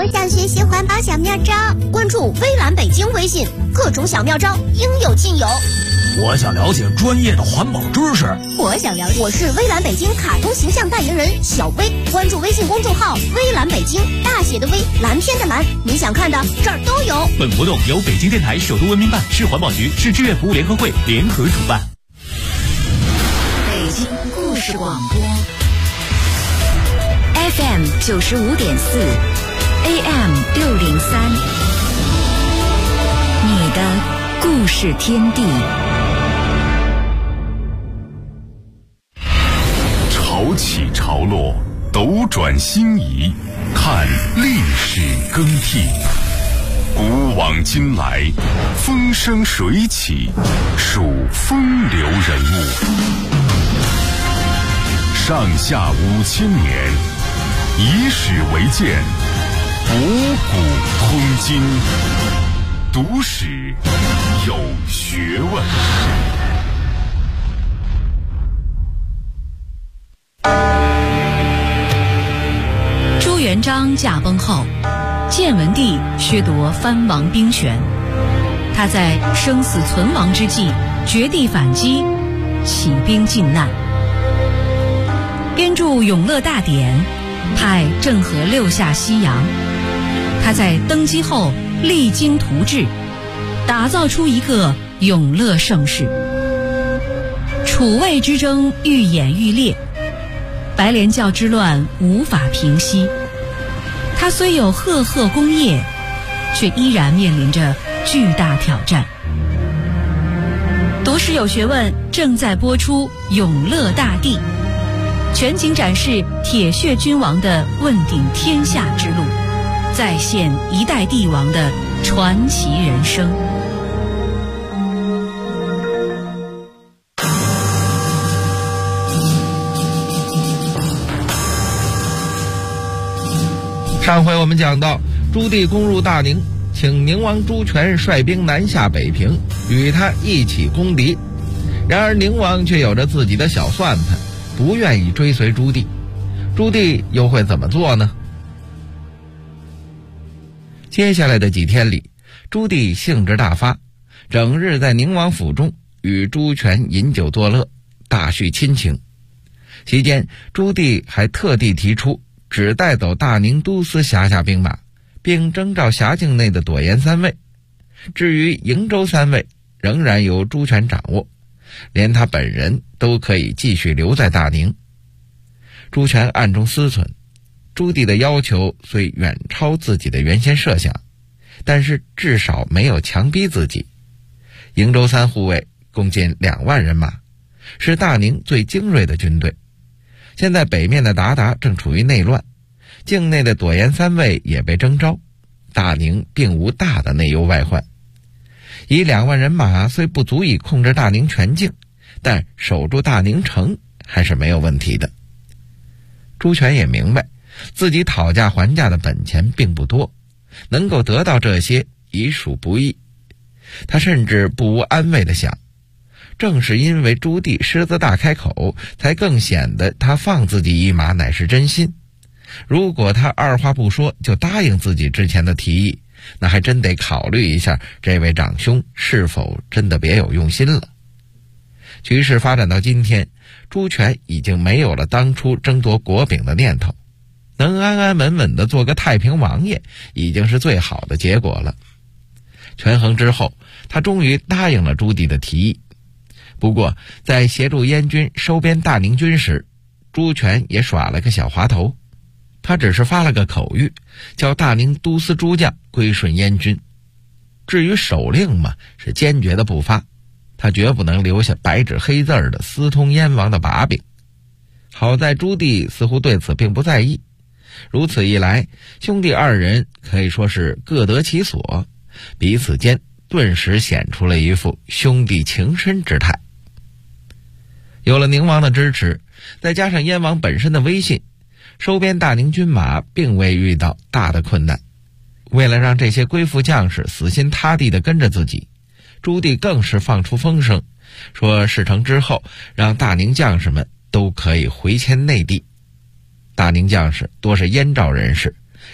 我想学习环保小妙招。关注微蓝北京微信，各种小妙招应有尽有。 我想了解专业的环保知识。 我是微蓝北京卡通形象代言人小薇，关注微信公众号微蓝北京，大写的微，蓝天的蓝，你想看的这儿都有。 本活动由北京电台首都文明办、市环保局、市志愿服务联合会联合主办。 北京故事广播 FM 95.4 AM 603，你的故事天地。 潮起潮落，斗转星移，看历史更替。古往今来，风生水起，数风流人物。上下5000年，以史为鉴，博古通今，读史有学问。 朱元璋驾崩后，建文帝削夺藩王兵权，他在生死存亡之际绝地反击，起兵靖难，编著《永乐大典》，派郑和六下西洋。他在登基后励精图治，打造出一个永乐盛世。楚魏之争愈演愈烈，白莲教之乱无法平息。他虽有赫赫功业，却依然面临着巨大挑战。读史有学问正在播出《永乐大帝》，全景展示铁血君王的问鼎天下之路，再现一代帝王的传奇人生。 上回我们讲到，朱棣攻入大宁，请宁王朱权率兵南下北平，与他一起攻敌。然而宁王却有着自己的小算盘，不愿意追随朱棣。朱棣又会怎么做呢？接下来的几天里，朱棣兴致大发，整日在宁王府中与朱权饮酒作乐，大叙亲情。期间，朱棣还特地提出只带走大宁都司辖下兵马，并征召辖境内的朵颜3尉。至于瀛州3尉，仍然由朱权掌握，连他本人都可以继续留在大宁。朱权暗中思忖，朱棣的要求虽远超自己的原先设想，但是至少没有强逼自己。瀛州3护卫共近2万人马，是大宁最精锐的军队。现在北面的鞑靼正处于内乱，境内的朵颜3尉也被征召，大宁并无大的内忧外患。以2万人马虽不足以控制大宁全境，但守住大宁城还是没有问题的。朱权也明白自己讨价还价的本钱并不多，能够得到这些已属不易。他甚至不无安慰地想，正是因为朱棣狮子大开口，才更显得他放自己一马乃是真心。如果他二话不说就答应自己之前的提议，那还真得考虑一下这位长兄是否真的别有用心了。局势发展到今天，朱权已经没有了当初争夺国柄的念头，能安安稳稳地做个太平王爷，已经是最好的结果了。权衡之后，他终于答应了朱棣的提议。不过在协助燕军收编大宁军时，朱权也耍了个小滑头。他只是发了个口谕，叫大宁都司诸将归顺燕军。至于首令嘛，是坚决的不发，他绝不能留下白纸黑字的私通燕王的把柄。好在朱棣似乎对此并不在意，如此一来，兄弟二人可以说是各得其所，彼此间顿时显出了一副兄弟情深之态。有了宁王的支持，再加上燕王本身的威信，收编大宁军马并未遇到大的困难。为了让这些归附将士死心塌地地跟着自己，朱棣更是放出风声，说事成之后让大宁将士们都可以回迁内地。大宁将士多是燕赵人士，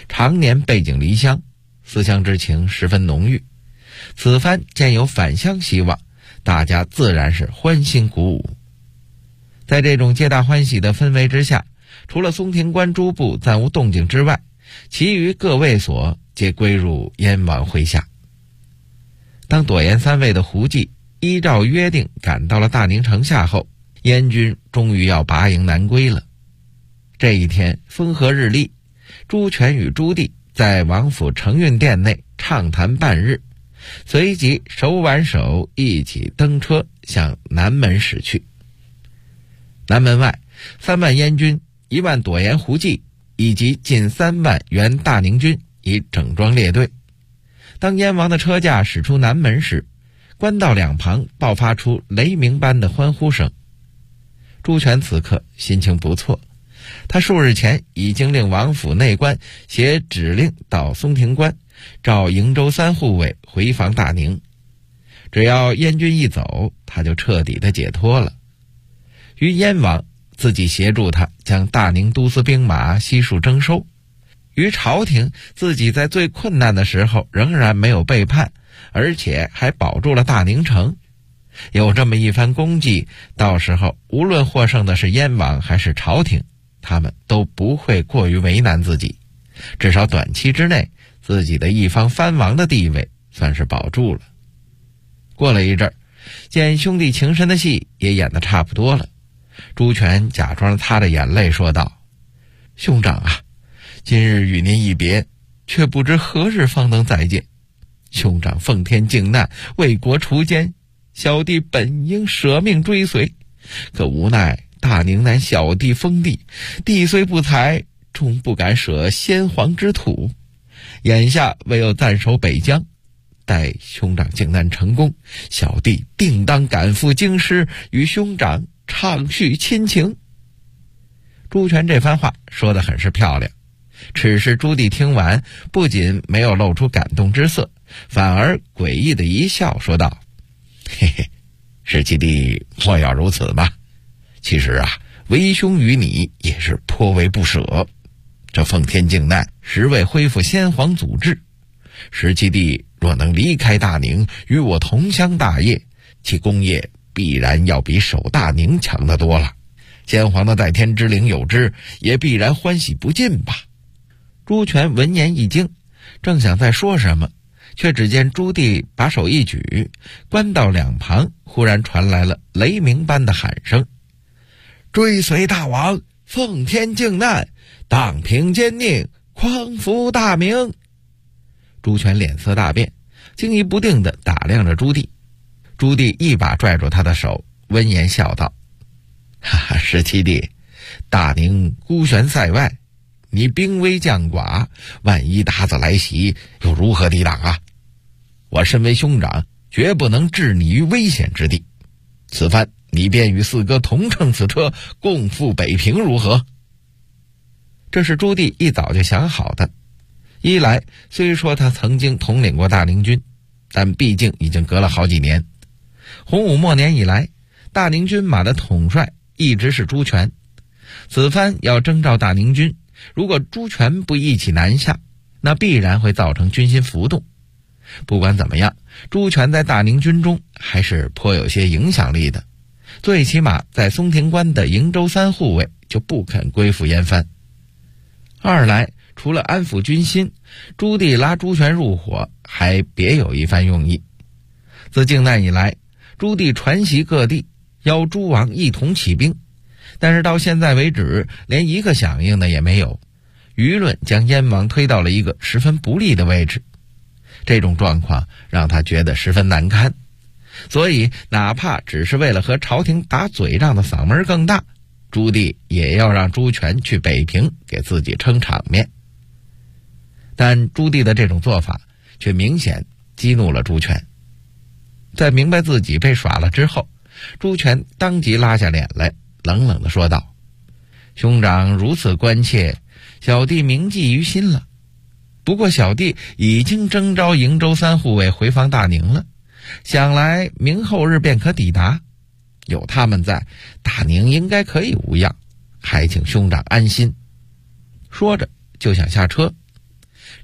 常年背井离乡，思乡之情十分浓郁。此番见有返乡希望，大家自然是欢欣鼓舞。在这种皆大欢喜的氛围之下，除了松亭关诸部暂无动静之外，其余各卫所皆归入燕王麾下。当朵颜三位的胡骑依照约定赶到了大宁城下后，燕军终于要拔营南归了。这一天风和日丽，朱权与朱棣在王府承运殿内畅谈半日，随即手挽手一起登车向南门驶去。南门外3万燕军、1万朵颜胡骑以及近3万原大宁军已整装列队。当燕王的车驾驶出南门时，官道两旁爆发出雷鸣般的欢呼声。朱权此刻心情不错，他数日前已经令王府内官写指令到松亭关，召营州3护卫回防大宁。只要燕军一走，他就彻底的解脱了。于燕王自己协助他将大宁都司兵马悉数征收，于朝廷自己在最困难的时候仍然没有背叛，而且还保住了大宁城。有这么一番功绩，到时候无论获胜的是燕王还是朝廷，他们都不会过于为难自己，至少短期之内自己的一方藩王的地位算是保住了。过了一阵儿，见兄弟情深的戏也演得差不多了，朱权假装擦着眼泪说道：兄长啊，今日与您一别，却不知何日方能再见。兄长奉天靖难，为国除奸，小弟本应舍命追随，可无奈大宁乃小弟封地，地虽不才，终不敢舍先皇之土。眼下唯有暂守北疆，待兄长靖难成功，小弟定当赶赴京师，与兄长畅叙亲情。朱权这番话说得很是漂亮，只是朱棣听完不仅没有露出感动之色，反而诡异的一笑说道：嘿嘿，是其弟莫要如此吧。其实啊，为兄与你也是颇为不舍。这奉天靖难实为恢复先皇祖制，时其弟若能离开大宁，与我同襄大业，其功业必然要比守大宁强得多了。先皇的在天之灵有之，也必然欢喜不尽吧。朱权闻言一惊，正想再说什么，却只见朱棣把手一举，官道两旁忽然传来了雷鸣般的喊声：追随大王，奉天靖难，荡平奸佞，匡扶大明。朱权脸色大变，惊疑不定地打量着朱棣。朱棣一把拽住他的手，温言笑道：哈哈，十七弟，大宁孤悬塞外，你兵微将寡，万一鞑子来袭，又如何抵挡啊？我身为兄长，绝不能置你于危险之地。此番你便与四哥同乘此车，共赴北平如何？这是朱棣一早就想好的。一来虽说他曾经统领过大宁军，但毕竟已经隔了好几年。洪武末年以来，大宁军马的统帅一直是朱权，此番要征召大宁军，如果朱权不一起南下，那必然会造成军心浮动。不管怎么样，朱权在大宁军中还是颇有些影响力的，最起码在松亭关的营州3护卫就不肯归附燕藩。二来，除了安抚军心，朱棣拉朱权入伙还别有一番用意。自靖难以来，朱棣传习各地，邀诸王一同起兵，但是到现在为止，连一个响应的也没有，舆论将燕王推到了一个十分不利的位置。这种状况让他觉得十分难堪，所以哪怕只是为了和朝廷打嘴仗的嗓门更大，朱棣也要让朱权去北平给自己撑场面。但朱棣的这种做法却明显激怒了朱权。在明白自己被耍了之后，朱权当即拉下脸来，冷冷地说道：兄长如此关切，小弟铭记于心了。不过小弟已经征召营州3护卫回防大宁了，想来明后日便可抵达，有他们在，大宁应该可以无恙，还请兄长安心。说着就想下车，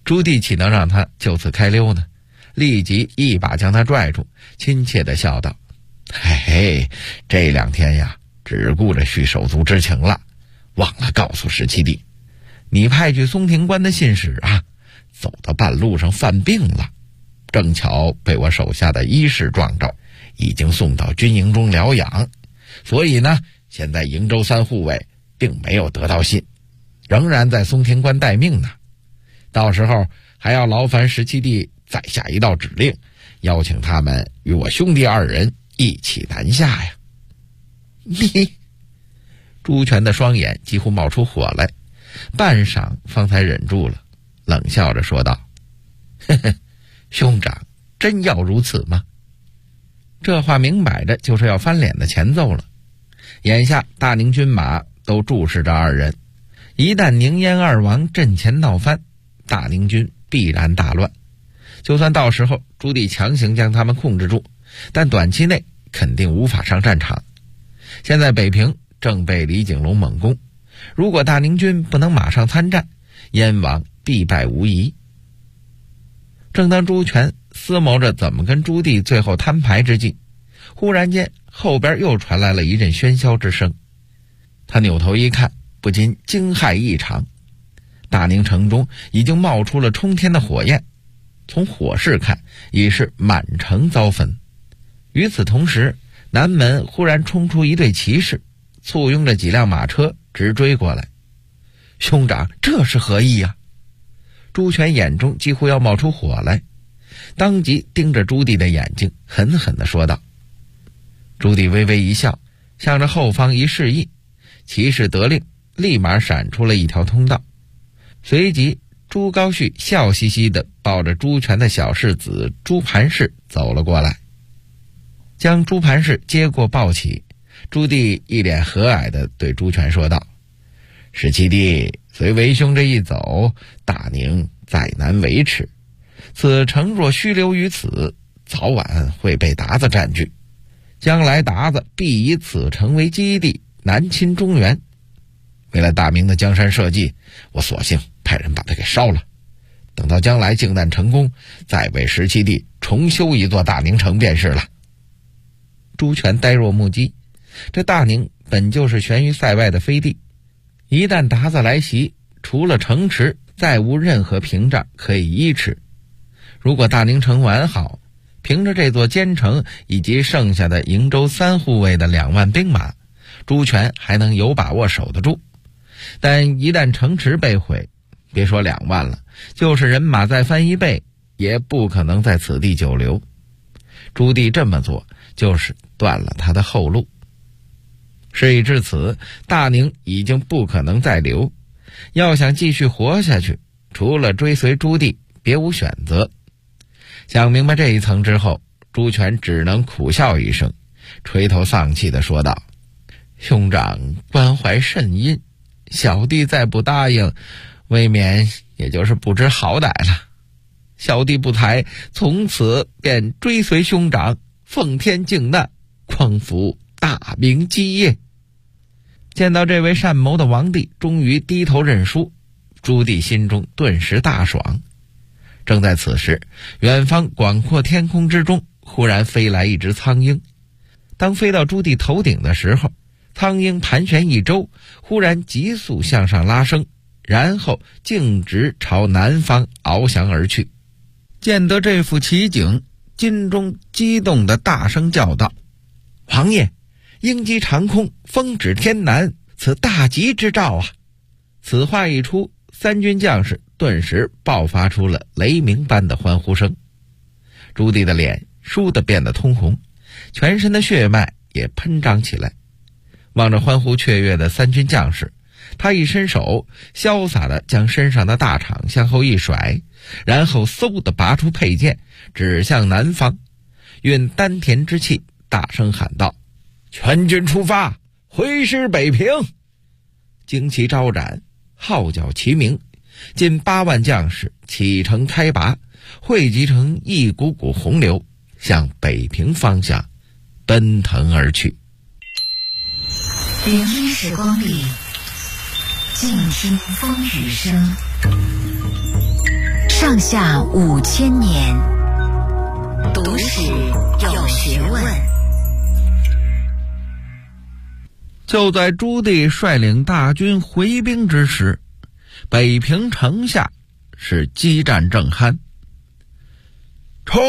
朱棣岂能让他就此开溜呢？立即一把将他拽住，亲切地笑道：嘿嘿，这2天呀，只顾着续手足之情了，忘了告诉17弟，你派去松亭关的信使啊，走到半路上犯病了，正巧被我手下的医士撞着，已经送到军营中疗养，所以呢，现在瀛州3护卫并没有得到信，仍然在松亭关待命呢。到时候还要劳烦17弟再下一道指令，邀请他们与我兄弟2人一起南下呀。你，朱全的双眼几乎冒出火来，半晌方才忍住了，冷笑着说道：呵呵，兄长真要如此吗？这话明摆着就是要翻脸的前奏了。眼下大宁军马都注视着2人，一旦宁燕2王阵前闹翻，大宁军必然大乱。就算到时候朱棣强行将他们控制住，但短期内肯定无法上战场。现在北平正被李景龙猛攻，如果大宁军不能马上参战，燕王必败无疑。正当朱全思谋着怎么跟朱棣最后摊牌之际，忽然间后边又传来了一阵喧嚣之声。他扭头一看，不禁惊骇异常。大宁城中已经冒出了冲天的火焰，从火势看已是满城遭焚。与此同时，南门忽然冲出一队骑士，簇拥着几辆马车直追过来。兄长，这是何意啊？朱全眼中几乎要冒出火来，当即盯着朱棣的眼睛狠狠地说道。朱棣微微一笑，向着后方一示意，骑士得令，立马闪出了一条通道。随即朱高煦笑嘻嘻地抱着朱全的小世子朱盘氏走了过来，将朱盘氏接过抱起。朱棣一脸和蔼地对朱全说道：17弟，随为兄这一走，大宁再难维持，此城若虚留于此，早晚会被鞑子占据，将来鞑子必以此城为基地，南侵中原。为了大明的江山社稷，我索性派人把它给烧了，等到将来靖难成功，再为17弟重修一座大宁城便是了。朱全呆若木鸡，这大宁本就是悬于塞外的飞地，一旦鞑子来袭，除了城池再无任何屏障可以依持。如果大宁城完好，凭着这座坚城以及剩下的瀛州3护卫的2万兵马，朱全还能有把握守得住。但一旦城池被毁，别说2万了，就是人马再翻1倍，也不可能在此地久留。朱棣这么做就是断了他的后路。事已至此，大宁已经不可能再留，要想继续活下去，除了追随朱棣别无选择。想明白这一层之后，朱全只能苦笑一声，垂头丧气地说道：兄长关怀甚殷，小弟再不答应，未免也就是不知好歹了。小弟不才，从此便追随兄长，奉天靖难，匡扶大明基业。见到这位善谋的王帝终于低头认输，朱棣心中顿时大爽。正在此时，远方广阔天空之中忽然飞来一只苍鹰。当飞到朱棣头顶的时候，苍鹰盘旋一周，忽然急速向上拉升，然后径直朝南方翱翔而去。见得这幅奇景，金钟激动地大声叫道：王爷，鹰击长空，风指天南，此大吉之兆啊！此话一出，3军将士顿时爆发出了雷鸣般的欢呼声。朱棣的脸倏地变得通红，全身的血脉也喷张起来。望着欢呼雀跃的3军将士，他一伸手，潇洒地将身上的大氅向后一甩，然后嗖地拔出佩剑，指向南方，运丹田之气，大声喊道：全军出发，挥师北平！旌旗招展，号角齐鸣，近8万将士启程开拔，汇集成一股股洪流，向北平方向奔腾而去。 聆听时光里，静听风雨声。 上下5000年，读史有学问。 就在朱棣率领大军回兵之时，北平城下是激战正酣。冲！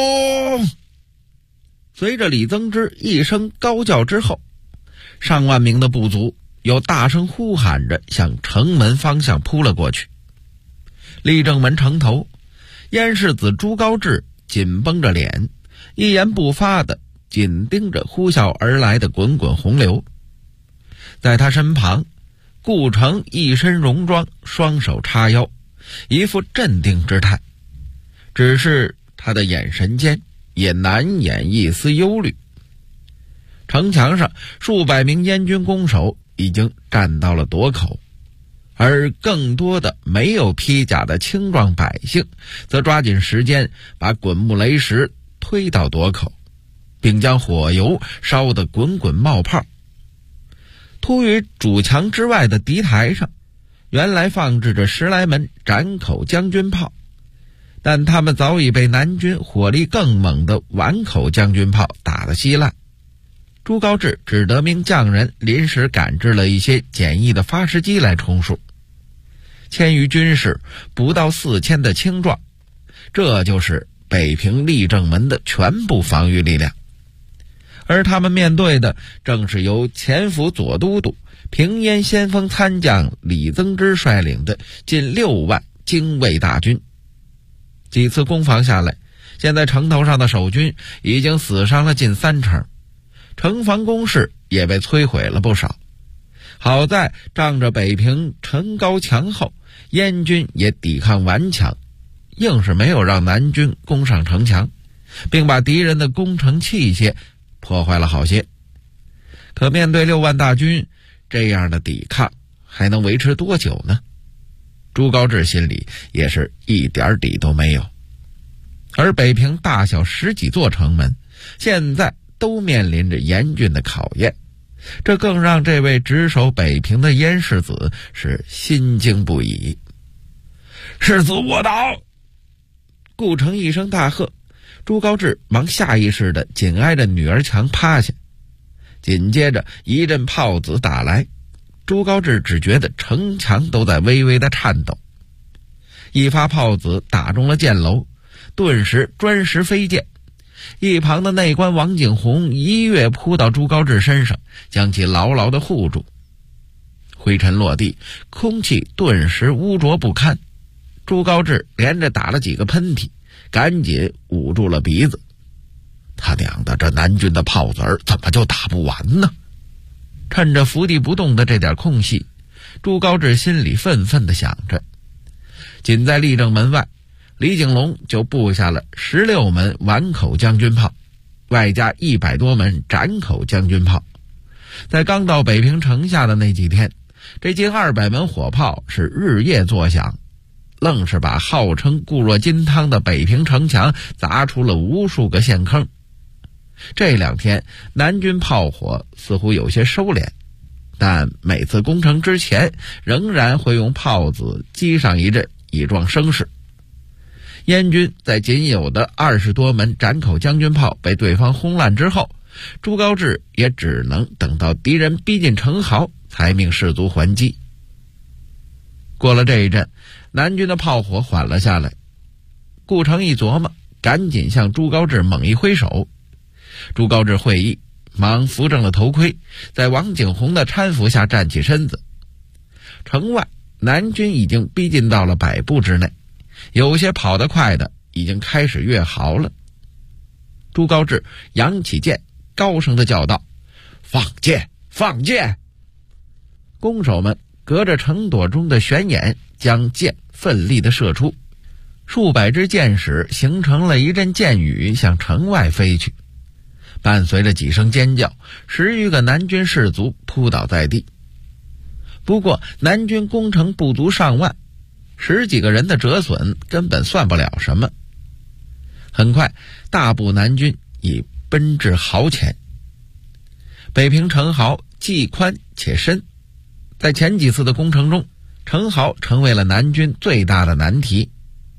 随着李增之一声高叫之后，上万名的部族又大声呼喊着向城门方向扑了过去。立正门城头，燕世子朱高炽紧绷着脸，一言不发地紧盯着呼啸而来的滚滚洪流。在他身旁，顾城一身戎装，双手叉腰，一副镇定之态，只是他的眼神间也难掩一丝忧虑。城墙上数百名燕军弓手已经站到了垛口，而更多的没有披甲的青壮百姓则抓紧时间把滚木雷石推到垛口，并将火油烧得滚滚冒泡。突于主墙之外的敌台上，原来放置着10来门斩口将军炮，但他们早已被南军火力更猛的碗口将军炮打得稀烂。朱高炽只得命匠人临时赶制了一些简易的发石机来充数。1000余军士，不到4000的轻壮，这就是北平立正门的全部防御力量。而他们面对的正是由前府左都督、平燕先锋参将李增之率领的近6万精卫大军。几次攻防下来，现在城头上的守军已经死伤了近30%，城防工事也被摧毁了不少。好在仗着北平城高墙厚，燕军也抵抗顽强，硬是没有让南军攻上城墙，并把敌人的攻城器械破坏了好些。可面对6万大军，这样的抵抗还能维持多久呢？朱高炽心里也是一点底都没有。而北平大小10几座城门，现在都面临着严峻的考验，这更让这位值守北平的燕世子是心惊不已。世子卧倒！顾城一声大喝，朱高炽忙下意识地紧挨着女儿墙趴下，紧接着一阵炮子打来，朱高炽只觉得城墙都在微微的颤抖。一发炮子打中了箭楼，顿时砖石飞溅，一旁的内官王景洪一跃扑到朱高炽身上，将其牢牢地护住。灰尘落地，空气顿时污浊不堪。朱高炽连着打了几个喷嚏，赶紧捂住了鼻子。他娘的，这南军的炮子儿怎么就打不完呢？趁着伏地不动的这点空隙，朱高炽心里愤愤地想着。仅在立正门外，李景隆就布下了16门碗口将军炮，外加100多门斩口将军炮。在刚到北平城下的那几天，这近200门火炮是日夜作响，愣是把号称固若金汤的北平城墙砸出了无数个陷坑。这2天南军炮火似乎有些收敛，但每次攻城之前仍然会用炮子击上一阵以壮声势。燕军在仅有的20多门斩口将军炮被对方轰烂之后，朱高炽也只能等到敌人逼近城壕才命士卒还击。过了这一阵，南军的炮火缓了下来。顾城一琢磨，赶紧向朱高炽猛一挥手。朱高炽会意，忙扶正了头盔，在王景洪的搀扶下站起身子。城外南军已经逼近到了100步之内，有些跑得快的已经开始越壕了。朱高炽扬起剑，高声地叫道：“放箭，放箭！”弓手们隔着城垛中的悬眼，将箭奋力地射出，数百支箭矢形成了一阵箭雨，向城外飞去。伴随着几声尖叫，10余个南军士卒扑倒在地。不过南军攻城不足上万，10几个人的折损根本算不了什么。很快大部南军已奔至壕前。北平城壕既宽且深，在前几次的攻城中，城壕成为了南军最大的难题。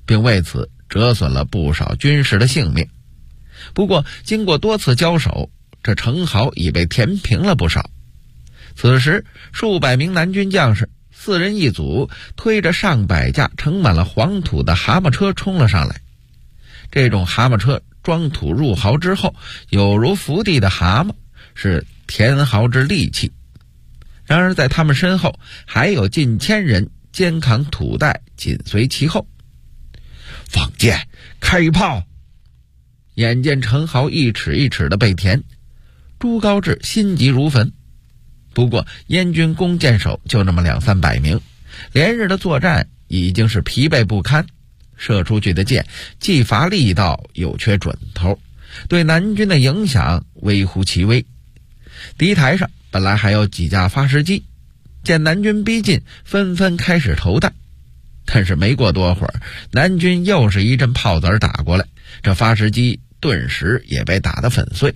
并为此折损了不少军士的性命。不过经过多次交手，这城壕已被填平了不少。此时数百名南军将士4人一组，推着上百架盛满了黄土的蛤蟆车冲了上来。这种蛤蟆车装土入壕之后，有如伏地的蛤蟆，是填壕之利器。然而在他们身后还有近千人肩扛土袋紧随其后。 放箭，开炮！ 眼见城壕一尺一尺的被填，朱高炽心急如焚。不过燕军弓箭手就那么200-300名，连日的作战已经是疲惫不堪，射出去的箭既乏力道又缺准头，对南军的影响微乎其微。敌台上本来还有几架发石机，见南军逼近，纷纷开始投弹。但是没过多会儿，南军又是一阵炮子打过来，这发石机顿时也被打得粉碎。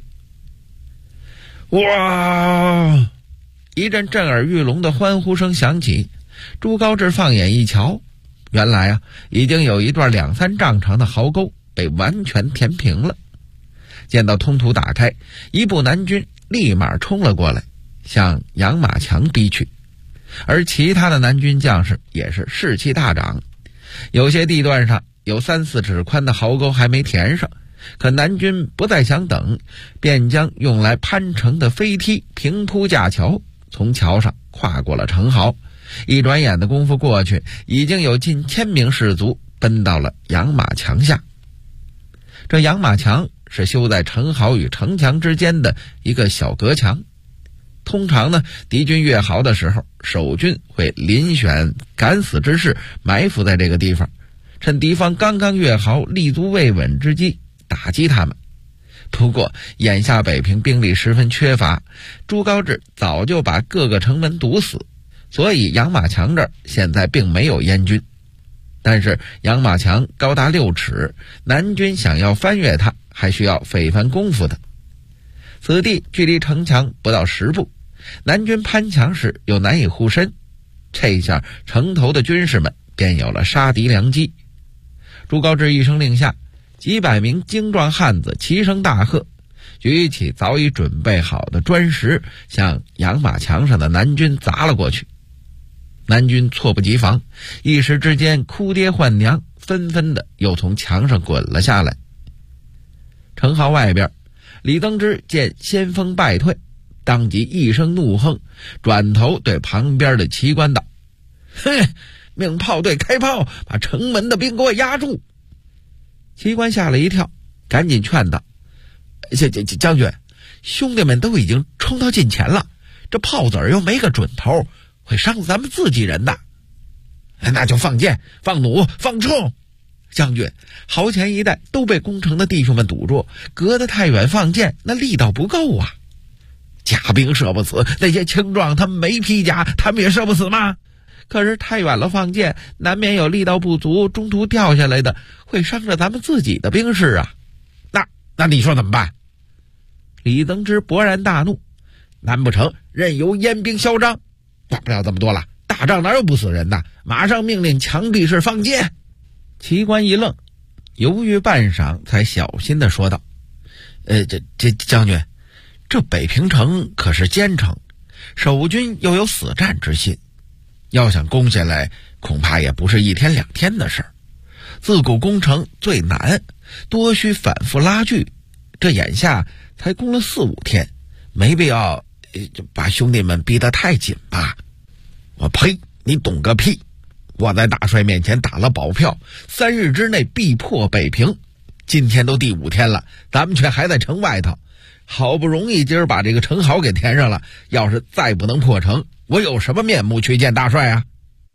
哇！ 一阵震耳欲聋的欢呼声响起，朱高炽放眼一瞧，原来已经有一段2-3丈长的壕沟被完全填平了。见到通土打开，一部南军立马冲了过来，向杨马强逼去。而其他的南军将士也是士气大涨，有些地段上有3-4尺宽的壕沟还没填上，可南军不再想等，便将用来攀城的飞梯平铺架桥，从桥上跨过了城壕。一转眼的功夫过去，已经有近1000名士卒奔到了杨马墙下。这杨马墙是修在城壕与城墙之间的一个小隔墙。通常呢，敌军越壕的时候，守军会遴选敢死之士埋伏在这个地方，趁敌方刚刚越壕立足未稳之机打击他们。不过眼下北平兵力十分缺乏，朱高炽早就把各个城门堵死，所以杨马墙这儿现在并没有燕军。但是杨马墙高达6尺，南军想要翻越它还需要费番功夫的。此地距离城墙不到10步，南军攀墙时又难以护身，这下城头的军士们便有了杀敌良机。朱高炽一声令下，几百名精壮汉子齐声大喝，举起早已准备好的砖石，向杨马墙上的南军砸了过去。南军猝不及防，一时之间哭爹唤娘，纷纷的又从墙上滚了下来。城壕外边，李登之见先锋败退，当即一声怒哼，转头对旁边的旗官道：“嘿，命炮队开炮，把城门的兵给我压住！”旗官吓了一跳，赶紧劝道：“将军，兄弟们都已经冲到近前了，这炮子又没个准头，会伤死咱们自己人的。那就放箭，放弩，放冲！将军，壕前一带都被攻城的弟兄们堵住，隔得太远放箭，那力道不够啊。甲兵射不死，那些轻壮他们没披甲，他们也射不死吗？可是太远了放箭，难免有力道不足，中途掉下来的，会伤着咱们自己的兵士啊。那你说怎么办？李登之勃然大怒：“难不成任由燕兵嚣张？管不了这么多了，打仗哪有不死人的？马上命令墙壁式放箭！”旗官一愣，犹豫半晌，才小心地说道：“这将军，这北平城可是坚城，守军又有死战之心，要想攻下来，恐怕也不是1天2天的事儿。自古攻城最难，多需反复拉锯，这眼下才攻了4-5天，没必要把兄弟们逼得太紧吧？”“我呸！你懂个屁！我在大帅面前打了保票，3日之内必破北平。今天都第5天了，咱们却还在城外头。好不容易今儿把这个城壕给填上了，要是再不能破城，我有什么面目去见大帅啊？”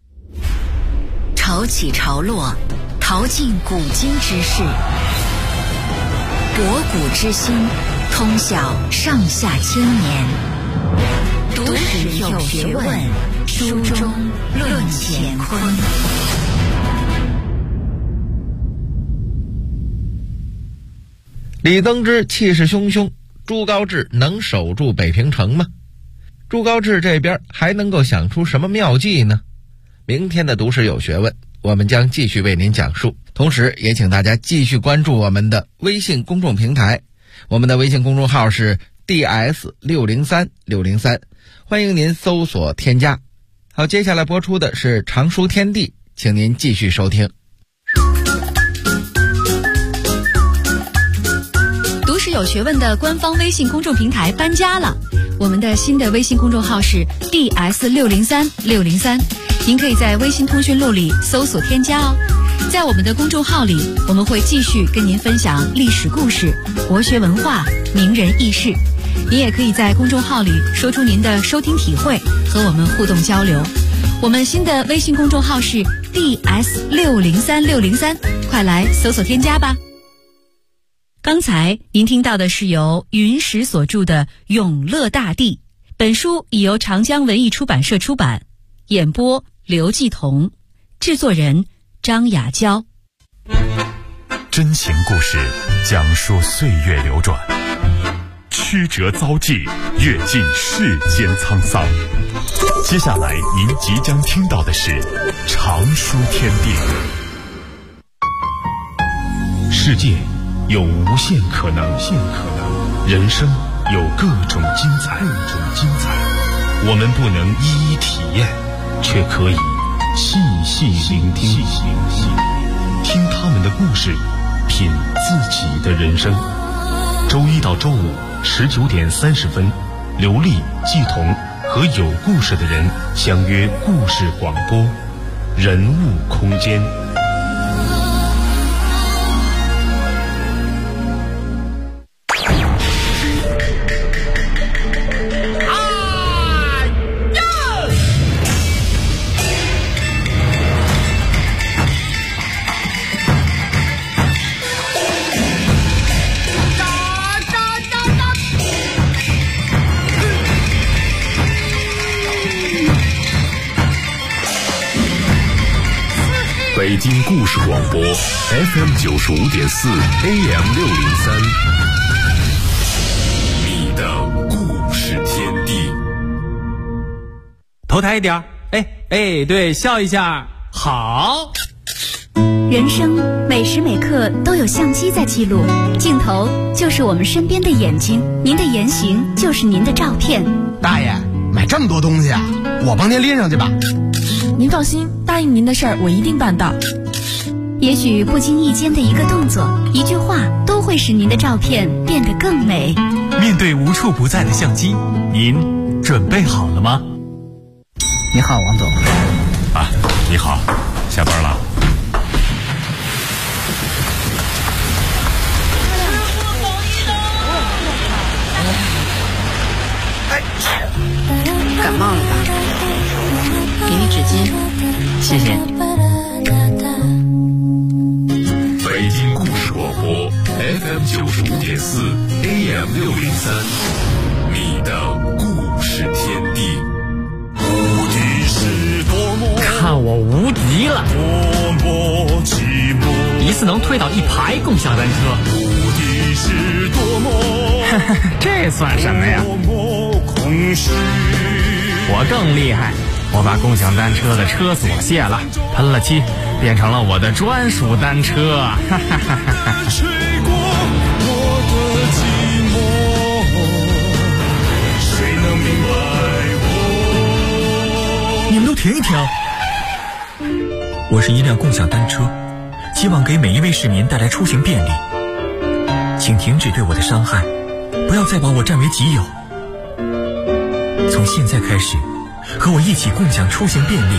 潮起潮落，淘尽古今之事，博古之心，通晓上下千年。读史有学问，书中论乾坤。 李登之气势汹汹，朱高炽能守住北平城吗？朱高炽这边还能够想出什么妙计呢？明天的读史有学问，我们将继续为您讲述。 同时也请大家继续关注我们的微信公众平台，我们的微信公众号是 DS603603，欢迎您搜索添加。好，接下来播出的是常书天地，请您继续收听。 读史有学问的官方微信公众平台搬家了，我们的新的微信公众号是 DS603603，您可以在微信通讯录里搜索添加哦。在我们的公众号里，我们会继续跟您分享历史故事、国学文化、名人轶事。您也可以在公众号里说出您的收听体会，和我们互动交流。我们新的微信公众号是 DS603603，快来搜索添加吧。刚才您听到的是由云石所著的《永乐大帝》，本书已由长江文艺出版社出版，演播刘继彤，制作人张雅娇。 真情故事讲述岁月流转，曲折遭际，阅尽世间沧桑。接下来您即将听到的是常书天地。世界有无限可能，人生有各种精彩。我们不能一一体验，却可以细细聆听，听他们的故事，品自己的人生。周一到周五19点30分，刘丽、季彤和有故事的人相约故事广播，人物空间。北京故事广播 FM 95.4 AM 603，你的故事天地。 头抬一点，对，笑一下，好。 人生每时每刻都有相机在记录，镜头就是我们身边的眼睛，您的言行就是您的照片。 大爷，买这么多东西啊，我帮您拎上去吧。 您放心，答应您的事儿我一定办到。 也许不经意间的一个动作、一句话，都会使您的照片变得更美。 面对无处不在的相机，您准备好了吗？ 你好，王总。 啊，你好，下班了。 感冒了吧？给你纸巾，谢谢。 北京故事广播 FM 95.4 AM 603，你的故事天地。无敌是多么， 看我无敌了！ 多么寂寞， 一次能推倒1排共享单车。 无敌是多么， 这算什么呀？ 多么空虚。 我更厉害，我把共享单车的车锁卸了，喷了漆，变成了我的专属单车。 吹过我的寂寞，谁能明白我？ 你们都停一停！我是一辆共享单车，希望给每一位市民带来出行便利。请停止对我的伤害，不要再把我占为己有。从现在开始，和我一起共享出行便利。